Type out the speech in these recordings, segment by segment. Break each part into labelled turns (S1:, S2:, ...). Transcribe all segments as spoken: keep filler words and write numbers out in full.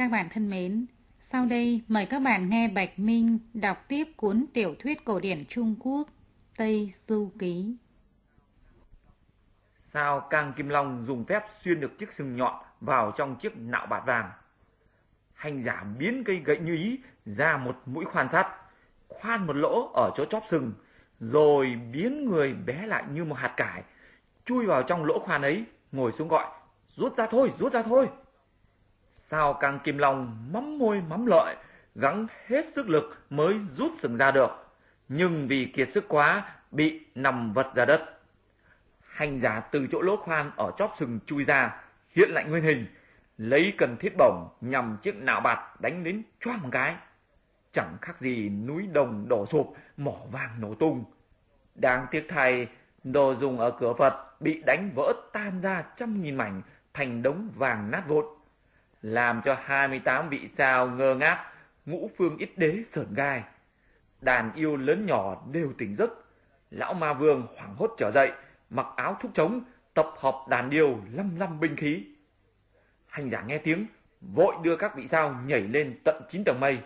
S1: Các bạn thân mến, sau đây mời các bạn nghe Bạch Minh đọc tiếp cuốn tiểu thuyết cổ điển Trung Quốc Tây Du Ký.
S2: Sao Cang Kim Long dùng phép xuyên được chiếc sừng nhọn vào trong chiếc nạo bạt vàng. Hành giả biến cây gậy như ý ra một mũi khoan sắt, khoan một lỗ ở chỗ chóp sừng, rồi biến người bé lại như một hạt cải, chui vào trong lỗ khoan ấy, ngồi xuống gọi: "Rút ra thôi, rút ra thôi." Sao Cang Kim Long mắm môi mắm lợi, gắng hết sức lực mới rút sừng ra được, nhưng vì kiệt sức quá bị nằm vật ra đất. Hành giả từ chỗ lỗ khoan ở chóp sừng chui ra, hiện lại nguyên hình, lấy cần thiết bổng nhằm chiếc nạo bạt đánh đến choang một cái. Chẳng khác gì núi đồng đổ sụp, mỏ vàng nổ tung. Đáng tiếc thay, đồ dùng ở cửa Phật bị đánh vỡ tan ra trăm nghìn mảnh thành đống vàng nát vụn, làm cho hai mươi tám vị sao ngơ ngác, ngũ phương yết đế sởn gai. Đàn yêu lớn nhỏ đều tỉnh giấc. Lão Ma Vương hoảng hốt trở dậy, mặc áo thúc trống, tập hợp đàn điêu lăm lăm binh khí. Hành giả nghe tiếng, vội đưa các vị sao nhảy lên tận chín tầng mây.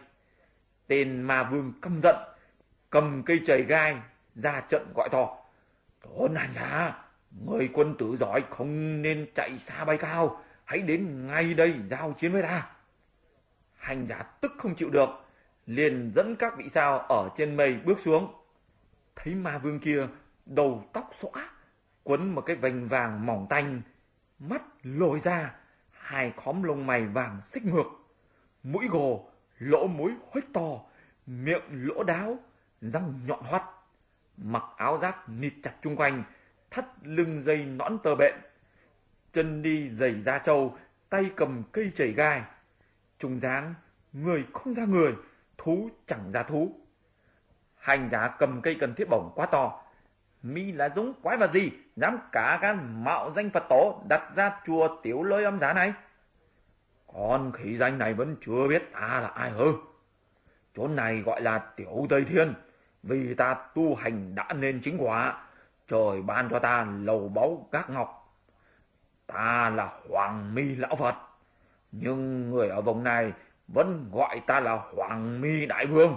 S2: Tên Ma Vương căm giận, cầm cây chày gai ra trận gọi to: "Tôn hành giả, người quân tử giỏi không nên chạy xa bay cao, hãy đến ngay đây giao chiến với ta." Hành giả tức không chịu được, liền dẫn các vị sao ở trên mây bước xuống. Thấy Ma Vương kia đầu tóc xõa, quấn một cái vành vàng mỏng tanh, mắt lồi ra, hai khóm lông mày vàng xích ngược, mũi gồ, lỗ mũi huếch to, miệng lỗ đáo, răng nhọn hoắt, mặc áo giáp nịt chặt chung quanh, thắt lưng dây nõn tơ bện, chân đi giày da trâu, tay cầm cây chày gai. Trông dáng người không ra người, thú chẳng ra thú. Hành giả cầm cây cần thiết bổng quá to: "Mi là giống quái vật gì, dám cả gan mạo danh Phật tổ đặt ra chùa Tiểu Lôi Âm Giá này?" "Con khỉ danh này vẫn chưa biết ta là ai hư. Chỗ này gọi là Tiểu Tây Thiên, vì ta tu hành đã nên chính quả, trời ban cho ta lầu báu gác ngọc. Ta là Hoàng Mi Lão Phật, nhưng người ở vùng này vẫn gọi ta là Hoàng Mi Đại Vương.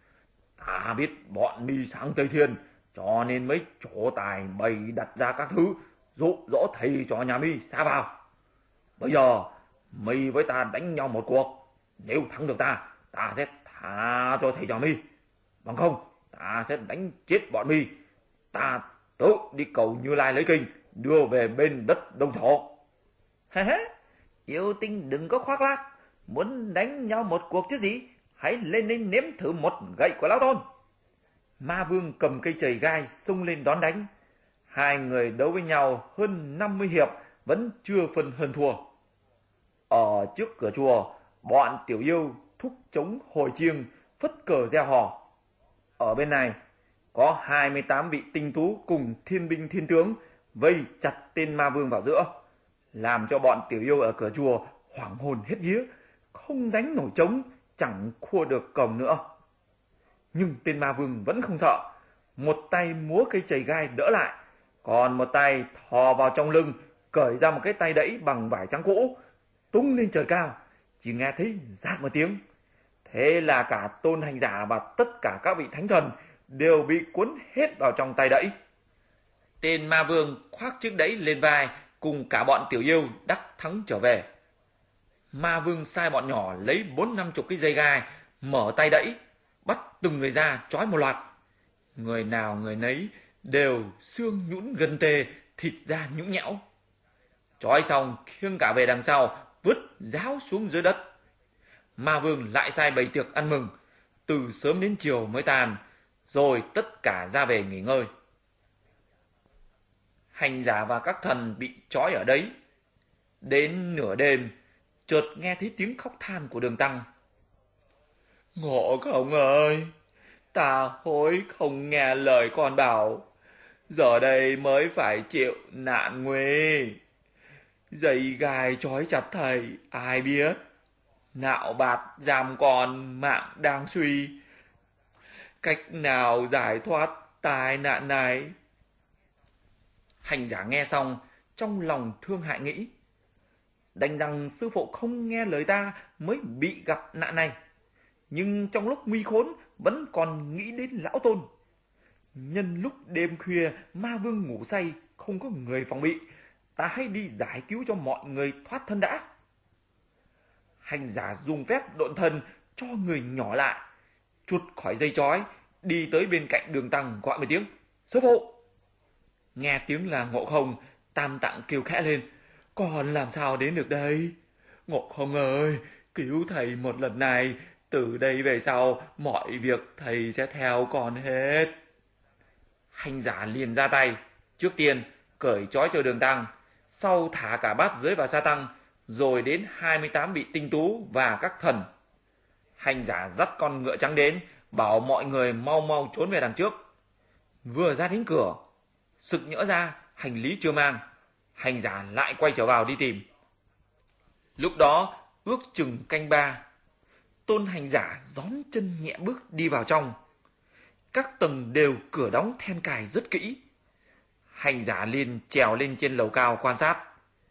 S2: Ta biết bọn mi sang Tây Thiên, cho nên mấy chỗ tài bày đặt ra các thứ dụ dỗ thầy cho nhà mi xa vào. Bây giờ mi với ta đánh nhau một cuộc, nếu thắng được ta, ta sẽ tha cho thầy cho mi, bằng không ta sẽ đánh chết bọn mi. Ta tự đi cầu Như Lai lấy kinh, đưa về bên đất Đông Thổ." "Hê hê, yêu tinh đừng có khoác lác, muốn đánh nhau một cuộc chứ gì, hãy lên lên nếm thử một gậy của lão tôn." Ma Vương cầm cây chày gai xông lên đón đánh. Hai người đấu với nhau hơn năm mươi hiệp vẫn chưa phân hơn thua. Ở trước cửa chùa, bọn tiểu yêu thúc trống hồi chiêng, phất cờ reo hò. Ở bên này có hai mươi tám vị tinh tú cùng thiên binh thiên tướng vây chặt tên Ma Vương vào giữa, làm cho bọn tiểu yêu ở cửa chùa hoảng hồn hết vía, không đánh nổi trống, chẳng khua được cổng nữa. Nhưng tên Ma Vương vẫn không sợ, một tay múa cây chày gai đỡ lại, còn một tay thò vào trong lưng, cởi ra một cái tay đẫy bằng vải trắng cũ, tung lên trời cao, chỉ nghe thấy rát một tiếng. Thế là cả Tôn hành giả và tất cả các vị thánh thần đều bị cuốn hết vào trong tay đẫy. Tên Ma Vương khoác chiếc đẫy lên vai, cùng cả bọn tiểu yêu đắc thắng trở về. Ma Vương sai bọn nhỏ lấy bốn năm chục cái dây gai, mở tay đẫy, bắt từng người ra trói một loạt. Người nào người nấy đều xương nhũn gân tê, thịt da nhũn nhẽo. Trói xong khiêng cả về đằng sau, vứt ráo xuống dưới đất. Ma Vương lại sai bày tiệc ăn mừng, từ sớm đến chiều mới tàn, rồi tất cả ra về nghỉ ngơi. Hành giả và các thần bị trói ở đấy. Đến nửa đêm, chợt nghe thấy tiếng khóc than của Đường Tăng. "Ngộ Không ơi, ta hối không nghe lời con bảo, giờ đây mới phải chịu nạn nguy. Dây gai trói chặt thầy, ai biết. Nạo bạt giam con, mạng đang suy. Cách nào giải thoát tai nạn này?" Hành giả nghe xong, trong lòng thương hại nghĩ: đành rằng sư phụ không nghe lời ta mới bị gặp nạn này. Nhưng trong lúc nguy khốn vẫn còn nghĩ đến lão Tôn. Nhân lúc đêm khuya ma vương ngủ say, không có người phòng bị, ta hãy đi giải cứu cho mọi người thoát thân đã. Hành giả dùng phép độn thân cho người nhỏ lại, chuột khỏi dây trói, đi tới bên cạnh Đường Tăng gọi một tiếng: Sư phụ! Nghe tiếng là Ngộ Không, Tam Tạng kêu khẽ lên: Con làm sao đến được đây? Ngộ Không ơi, cứu thầy một lần này, từ đây về sau mọi việc thầy sẽ theo con hết. Hành giả liền ra tay, trước tiên cởi trói cho Đường Tăng, sau thả cả Bát Giới và Sa Tăng, rồi đến hai mươi tám vị tinh tú và các thần. Hành giả dắt con ngựa trắng đến, bảo mọi người mau mau trốn về đằng trước. Vừa ra đến cửa, sực nhỡ ra hành lý chưa mang, hành giả lại quay trở vào đi tìm. Lúc đó ước chừng canh ba, Tôn hành giả gión chân nhẹ bước đi vào trong. Các tầng đều cửa đóng then cài rất kỹ. Hành giả liền trèo lên trên lầu cao quan sát,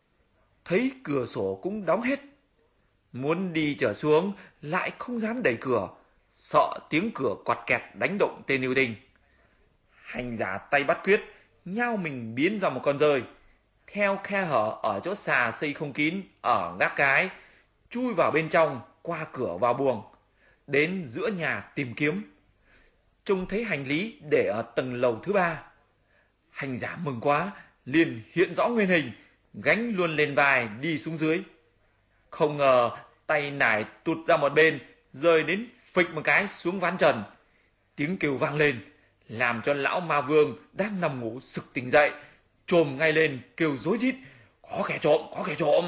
S2: thấy cửa sổ cũng đóng hết. Muốn đi trở xuống lại không dám đẩy cửa, sợ tiếng cửa quạt kẹt đánh động tên yêu tinh. Hành giả tay bắt quyết, nhao mình biến ra một con dơi, theo khe hở ở chỗ xà xây không kín ở gác cái, chui vào bên trong qua cửa vào buồng, đến giữa nhà tìm kiếm. Trông thấy hành lý để ở tầng lầu thứ ba. Hành giả mừng quá, liền hiện rõ nguyên hình, gánh luôn lên vai đi xuống dưới. Không ngờ tay nải tụt ra một bên, rơi đến phịch một cái xuống ván trần. Tiếng kêu vang lên, làm cho lão ma vương đang nằm ngủ sực tỉnh dậy, chồm ngay lên kêu rối rít: Có kẻ trộm, có kẻ trộm!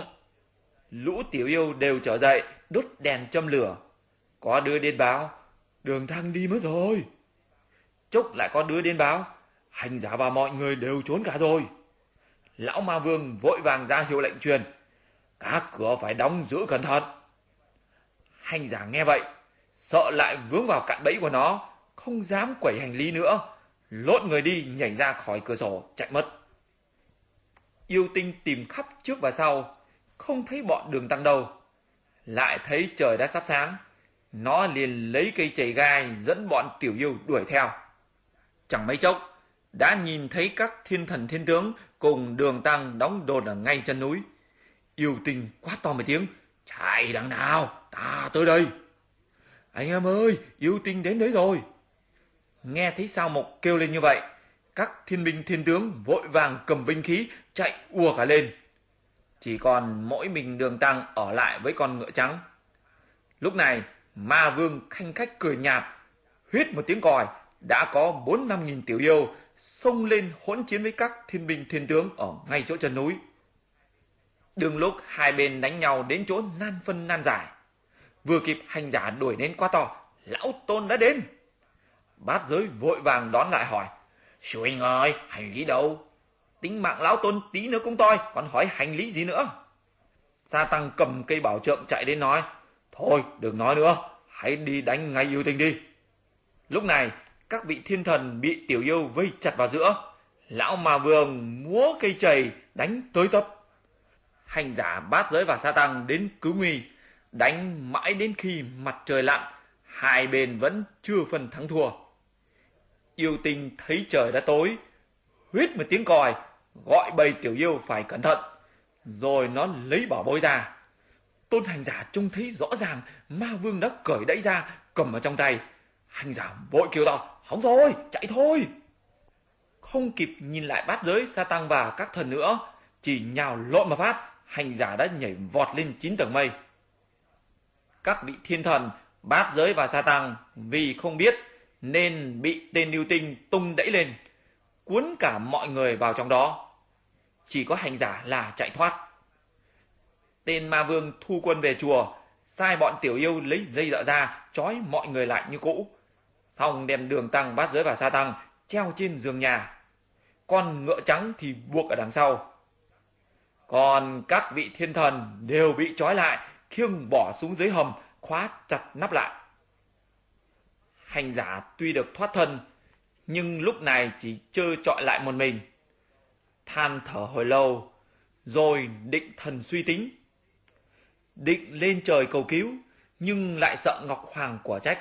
S2: Lũ tiểu yêu đều trở dậy, đốt đèn châm lửa. Có đứa đến báo: Đường Tăng đi mất rồi. Chốc lại có đứa đến báo: Hành giả và mọi người đều trốn cả rồi. Lão ma vương vội vàng ra hiệu lệnh truyền: Các cửa phải đóng giữ cẩn thận. Hành giả nghe vậy, sợ lại vướng vào cạm bẫy của nó, không dám quẩy hành lý nữa, lộn người đi nhảy ra khỏi cửa sổ chạy mất. Yêu tinh tìm khắp trước và sau, không thấy bọn Đường Tăng đâu. Lại thấy trời đã sắp sáng, nó liền lấy cây chày gai dẫn bọn tiểu yêu đuổi theo. Chẳng mấy chốc đã nhìn thấy các thiên thần thiên tướng cùng Đường Tăng đóng đồn ở ngay chân núi. Yêu tinh quát to một tiếng: Chạy đằng nào, ta tới đây. Anh em ơi, yêu tinh đến đấy rồi. Nghe thấy Sao Mộc kêu lên như vậy, các thiên binh thiên tướng vội vàng cầm binh khí chạy ùa cả lên. Chỉ còn mỗi mình Đường Tăng ở lại với con ngựa trắng. Lúc này ma vương khanh khách cười nhạt, huýt một tiếng còi, đã có bốn năm nghìn tiểu yêu xông lên hỗn chiến với các thiên binh thiên tướng ở ngay chỗ chân núi. Đương lúc hai bên đánh nhau đến chỗ nan phân nan giải, vừa kịp hành giả đuổi đến quá to: Lão Tôn đã đến. Bát Giới vội vàng đón lại hỏi: Sư huynh ơi, hành lý đâu? Tính mạng lão Tôn tí nữa cũng toi, còn hỏi hành lý gì nữa? Sa Tăng cầm cây bảo trượng chạy đến nói: Thôi đừng nói nữa, hãy đi đánh ngay yêu tinh đi. Lúc này các vị thiên thần bị tiểu yêu vây chặt vào giữa. Lão ma vương múa cây chày đánh tới tấp. Hành giả, Bát Giới và Sa Tăng đến cứu nguy, đánh mãi đến khi mặt trời lặn, hai bên vẫn chưa phân thắng thua. Yêu tinh thấy trời đã tối, huýt một tiếng còi, gọi bầy tiểu yêu phải cẩn thận, rồi nó lấy bảo bối ra. Tôn hành giả trông thấy rõ ràng ma vương đã cởi đẫy ra, cầm ở trong tay. Hành giả vội kêu to: Không thôi, chạy thôi! Không kịp nhìn lại Bát Giới, Sa Tăng và các thần nữa, chỉ nhào lộn một phát, hành giả đã nhảy vọt lên chín tầng mây. Các vị thiên thần, Bát Giới và Sa Tăng vì không biết nên bị tên yêu tinh tung đẩy lên, cuốn cả mọi người vào trong đó. Chỉ có hành giả là chạy thoát. Tên ma vương thu quân về chùa, sai bọn tiểu yêu lấy dây dợ ra trói mọi người lại như cũ, xong đem Đường Tăng, Bát Giới và Sa Tăng treo trên giường nhà. Con ngựa trắng thì buộc ở đằng sau. Còn các vị thiên thần đều bị trói lại, khiêng bỏ xuống dưới hầm, khóa chặt nắp lại. Hành giả tuy được thoát thân, nhưng lúc này chỉ trơ trọi lại một mình. Than thở hồi lâu, rồi định thần suy tính, định lên trời cầu cứu, nhưng lại sợ Ngọc Hoàng quả trách.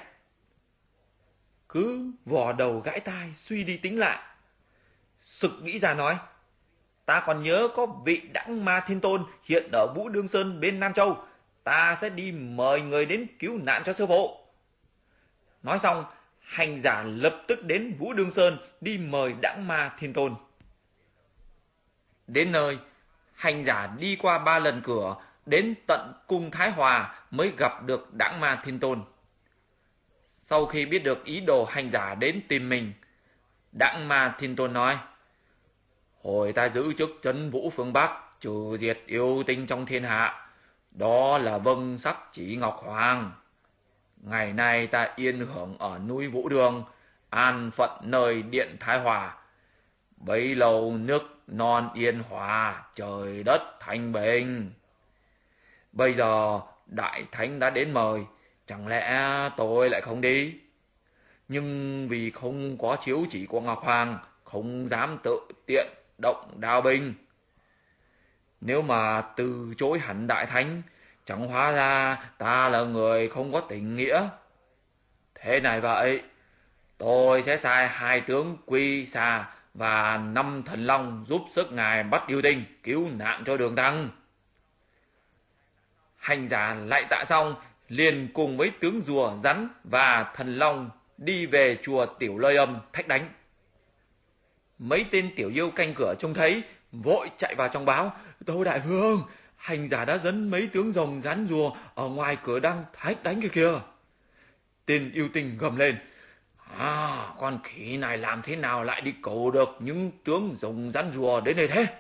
S2: Cứ vò đầu gãi tai suy đi tính lại, sực nghĩ ra nói: ta còn nhớ có vị Đãng Ma Thiên Tôn hiện ở Vũ Đương Sơn bên Nam Châu, ta sẽ đi mời người đến cứu nạn cho sư phụ. Nói xong, hành giả lập tức đến Vũ Đương Sơn đi mời Đãng Ma Thiên Tôn. Đến nơi, hành giả đi qua ba lần cửa, đến tận cung Thái Hòa mới gặp được Đãng Ma Thiên Tôn. Sau khi biết được ý đồ hành giả đến tìm mình, Đãng Ma Thiên Tôn nói: hồi ta giữ chức trấn vũ phương Bắc, trừ diệt yêu tinh trong thiên hạ, đó là vâng sắc chỉ Ngọc Hoàng. Ngày nay ta yên hưởng ở núi Vũ Đường, an phận nơi điện Thái Hòa. Bấy lâu nước non yên hòa, trời đất thanh bình. Bây giờ đại thánh đã đến mời, chẳng lẽ tôi lại không đi? Nhưng vì không có chiếu chỉ của Ngọc Hoàng, không dám tự tiện động đao binh. Nếu mà từ chối hẳn đại thánh, chẳng hóa ra ta là người không có tình nghĩa. Thế này vậy, tôi sẽ sai hai tướng Quy Xà và năm thần long giúp sức ngài bắt yêu tinh, cứu nạn cho Đường Tăng. Hành giả lại tạ xong, liền cùng với tướng rùa, rắn và thần long đi về chùa Tiểu Lôi Âm thách đánh. Mấy tên tiểu yêu canh cửa trông thấy, vội chạy vào trong báo: tâu đại vương, hành giả đã dẫn mấy tướng rồng rắn rùa ở ngoài cửa đang thách đánh kia kìa. Tên yêu tinh gầm lên: à, con khỉ này làm thế nào lại đi cầu được những tướng rồng rắn rùa đến đây thế?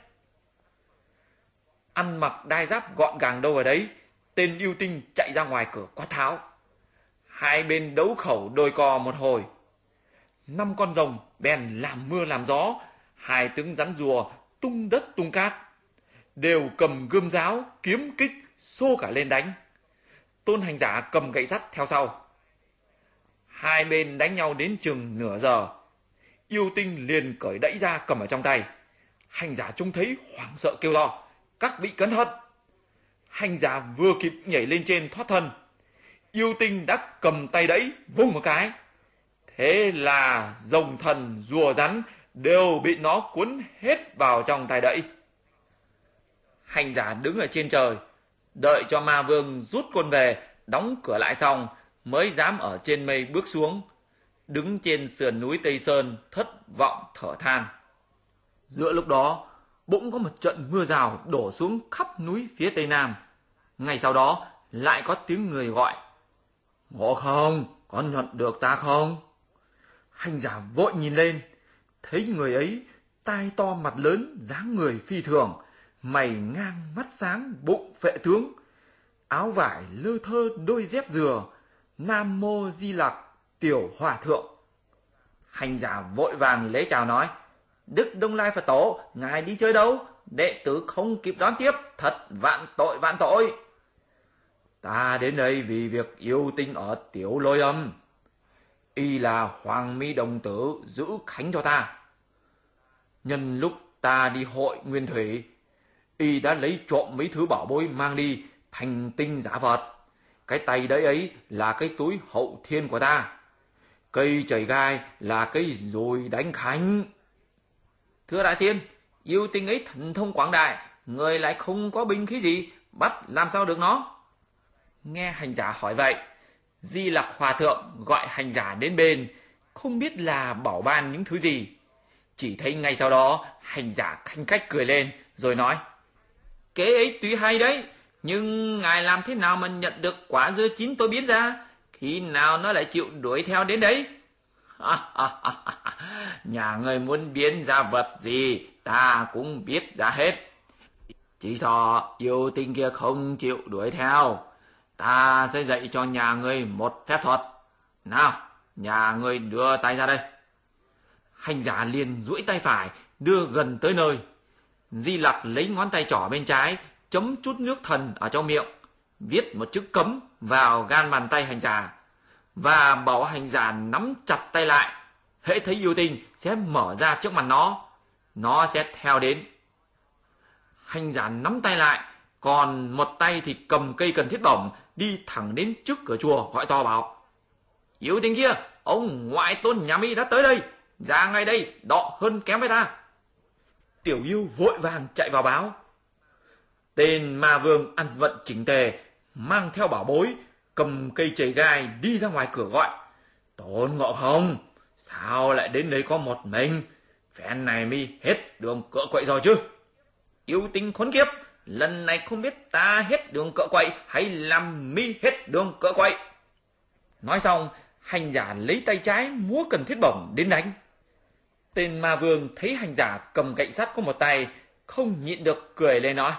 S2: Ăn mặc đai giáp gọn gàng đâu ở đấy, tên yêu tinh chạy ra ngoài cửa quát tháo. Hai bên đấu khẩu đôi co một hồi. Năm con rồng bèn làm mưa làm gió, hai tướng rắn rùa tung đất tung cát, đều cầm gươm giáo, kiếm kích xô cả lên đánh. Tôn hành giả cầm gậy sắt theo sau. Hai bên đánh nhau đến chừng nửa giờ, yêu tinh liền cởi đẫy ra cầm ở trong tay. Hành giả trông thấy hoảng sợ kêu to: các vị cẩn thận! Hành giả vừa kịp nhảy lên trên thoát thân, yêu tinh đã cầm tay đẫy vung một cái. Thế là rồng thần rùa rắn đều bị nó cuốn hết vào trong tay đẫy. Hành giả đứng ở trên trời, đợi cho ma vương rút quân về, đóng cửa lại xong, mới dám ở trên mây bước xuống, đứng trên sườn núi Tây Sơn thất vọng thở than. Giữa lúc đó, bỗng có một trận mưa rào đổ xuống khắp núi phía Tây Nam. Ngay sau đó lại có tiếng người gọi: Ngộ Không, có nhận được ta không? Hành giả vội nhìn lên, thấy người ấy tai to mặt lớn, dáng người phi thường, mày ngang mắt sáng, bụng phệ tướng, áo vải lơ thơ đôi dép dừa, Nam Mô Di Lặc Tiểu Hòa Thượng. Hành giả vội vàng lễ chào nói: Đức Đông Lai Phật Tổ, ngài đi chơi đâu? Đệ tử không kịp đón tiếp, thật vạn tội vạn tội. Ta đến đây vì việc yêu tinh ở Tiểu Lôi Âm. Y là Hoàng Mi đồng tử giữ khánh cho ta. Nhân lúc ta đi hội Nguyên Thủy, y đã lấy trộm mấy thứ bảo bối mang đi thành tinh giả vật. Cái tay đấy ấy là cái túi hậu thiên của ta. Cây chảy gai là cây dùi đánh khánh. Thưa đại tiên, yêu tinh ấy thần thông quảng đại, người lại không có binh khí gì, bắt làm sao được nó? Nghe hành giả hỏi vậy, Di Lặc Hòa Thượng gọi hành giả đến bên, không biết là bảo ban những thứ gì. Chỉ thấy ngay sau đó hành giả khanh khách cười lên rồi nói: Kế ấy tuy hay đấy, nhưng ngài làm thế nào mà nhận được quả dưa chín tôi biến ra? Khi nào nó lại chịu đuổi theo đến đấy? Nhà ngươi muốn biến ra vật gì ta cũng biết ra hết. Chỉ sợ yêu tinh kia không chịu đuổi theo, ta sẽ dạy cho nhà ngươi một phép thuật. Nào, nhà ngươi đưa tay ra đây. Hành giả liền duỗi tay phải đưa gần tới nơi. Di Lặc lấy ngón tay trỏ bên trái chấm chút nước thần ở trong miệng, viết một chữ cấm vào gan bàn tay hành giả, và bảo hành giả nắm chặt tay lại. Hễ thấy yêu tinh sẽ mở ra trước mặt nó, nó sẽ theo đến. Hành giả nắm tay lại, còn một tay thì cầm cây cần thiết bổng đi thẳng đến trước cửa chùa gọi to bảo: Yêu Tinh kia, ông ngoại tôn nhà mi đã tới đây, ra ngay đây đọ hơn kém với ta. Tiểu Yêu vội vàng chạy vào báo. Tên ma vương ăn vận chỉnh tề, mang theo bảo bối, cầm cây chày gai đi ra ngoài cửa gọi: Tôn Ngộ Không, sao lại đến đây có một mình? Phen này mi hết đường cựa quậy rồi chứ? Yêu Tinh khốn kiếp, lần này không biết ta hết đường cựa quậy hay làm mi hết đường cựa quậy. Nói xong, hành giả lấy tay trái múa cần thiết bổng đến đánh. Tên ma vương thấy hành giả cầm gậy sắt có một tay, không nhịn được cười lên nói: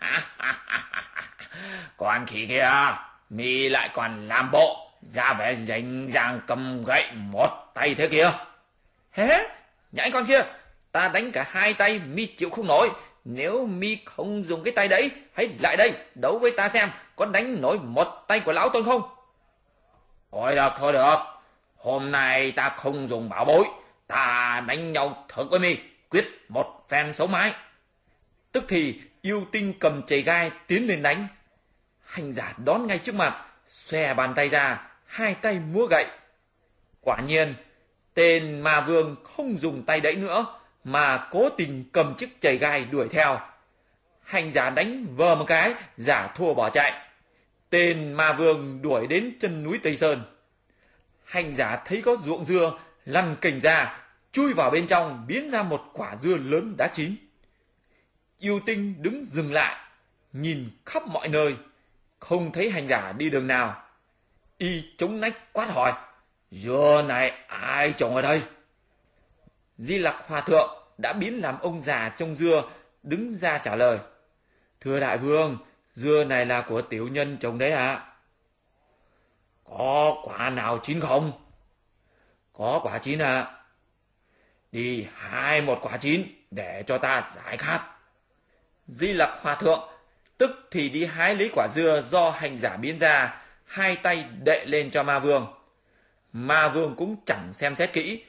S2: Con khỉ kia, mi lại còn làm bộ ra vẻ rành ràng cầm gậy một tay thế kia. Hế, nhãi con kia, ta đánh cả hai tay mi chịu không nổi. Nếu mi không dùng cái tay đấy, hãy lại đây đấu với ta xem có đánh nổi một tay của lão Tôn không. Thôi được, thôi được, hôm nay ta không dùng bảo bối, ta đánh nhau thử với mi, quyết một phen xấu mái. Tức thì Yêu Tinh cầm chày gai tiến lên đánh. Hành giả đón ngay trước mặt, xòe bàn tay ra, hai tay múa gậy. Quả nhiên, tên ma vương không dùng tay đẩy nữa, mà cố tình cầm chiếc chày gai đuổi theo. Hành giả đánh vờ một cái, giả thua bỏ chạy. Tên ma vương đuổi đến chân núi Tây Sơn. Hành giả thấy có ruộng dưa, lăn cành ra, chui vào bên trong biến ra một quả dưa lớn đã chín. Yêu Tinh đứng dừng lại, nhìn khắp mọi nơi, không thấy hành giả đi đường nào. Y chống nách quát hỏi: Dưa này ai trồng ở đây? Di Lặc Hòa Thượng đã biến làm ông già trông dưa, đứng ra trả lời: Thưa đại vương, dưa này là của tiểu nhân trồng đấy ạ. À? Có quả nào chín không? Có quả chín ạ. À? Đi hái một quả chín để cho ta giải khát. Di Lặc Hòa Thượng tức thì đi hái lấy quả dưa do hành giả biến ra, hai tay đệ lên cho ma vương. Ma vương cũng chẳng xem xét kỹ,